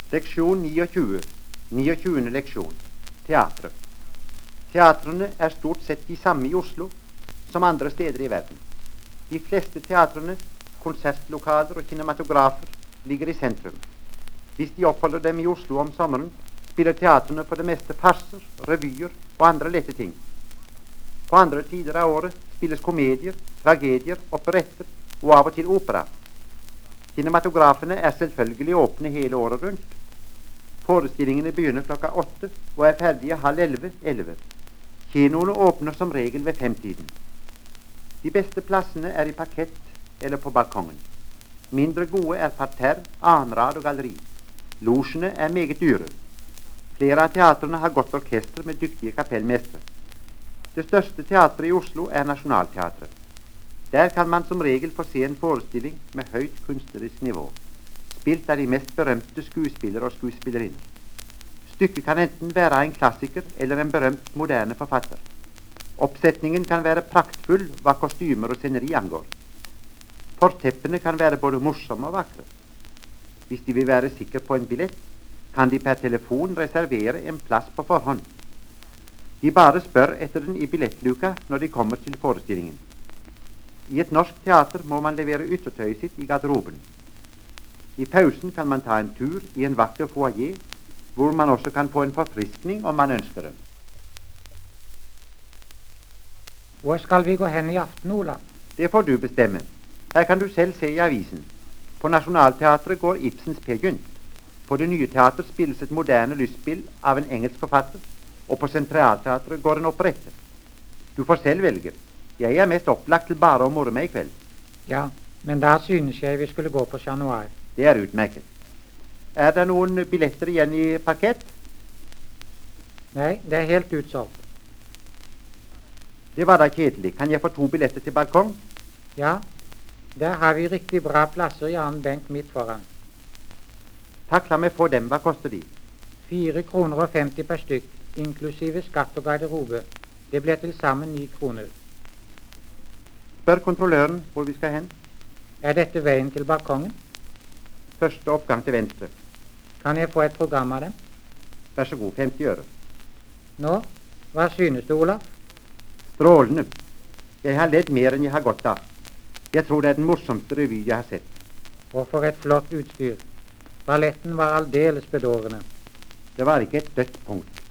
Leksjon 29. 29. leksjon. Teatret. Teatrene er stort sett de samme i Oslo som andre steder i verden. De fleste teatrene, konsertlokaler og kinematografer ligger i sentrum. Hvis de oppholder dem i Oslo om sommeren, spiller teatrene for det meste farser, revyer og andre lette ting. På andre tider av året spilles komedier, tragedier, operetter og av og til opera. Kinematografene er selvfølgelig åpne hele året rundt. Forestillingene begynner klokka 8 og er ferdige 10:30–11. Kinoene åpner som regel ved 5-tiden. De beste plassene er i parkett eller på balkongen. Mindre gode er parterre, annenrad og galleri. Losjene er meget dyre. Flere av teatrene har godt orkester med dyktige kapellmestre. Det største teatret i Oslo er Nationaltheatret. Der kan man som regel få se en forestilling med høyt kunstnerisk nivå, spilt av de mest berømte skuespillere og skuespillerinner. Stykket kan enten være en klassiker eller en berømt moderne forfatter. Oppsetningen kan være praktfull hva kostymer og sceneri angår. Forteppene kan være både morsomme og vakre. Hvis de vil være sikre på en billett, kan de per telefon reservere en plass på forhånd. De bare spør etter den i billettluka når de kommer til forestillingen. I et norsk teater må man levere yttertøyet sitt i garderoben. I pausen kan man ta en tur i en vakker foyer, hvor man også kan få en forfriskning om man ønsker det. Hvor skal vi gå hen i aften, Ola? Det får du bestemme. Her kan du selv se i avisen. På Nationaltheatret går Ibsens Peer Gynt. På Det Nye Teater spilles et moderne lystspill av en engelsk forfatter, og på Centralteatret går en operette. Du får selv velge. Jeg er mest opplagt til bare å more meg i kveld. Ja, men da synes jeg vi skulle gå på Chat Noir. Det er utmerket. Er det noen billetter igjen i parkett? Nei, det er helt utsolgt. Det var da kjedelig. Kan jeg få 2 billetter til balkong? Ja, der har vi riktig bra plasser i annen benk midt foran. Takk, la meg få dem. Hva koster de? 4,50 kroner per stykk, inklusive skatt og garderobe. Det ble til sammen 9 kroner. Spør kontrolløren hvor vi skal hen. Er dette veien til balkongen? Første oppgang til venstre. Kan jeg få et program av dem? Vær så god, 50 øre. Nå, hva synes du, Olaf? Strålende. Jeg har ledd mer enn jeg har godt av. Jeg tror det er den morsomste revy jeg har sett. Og for et flott utstyr. Balletten var aldeles bedårende. Det var ikke et dødt punkt.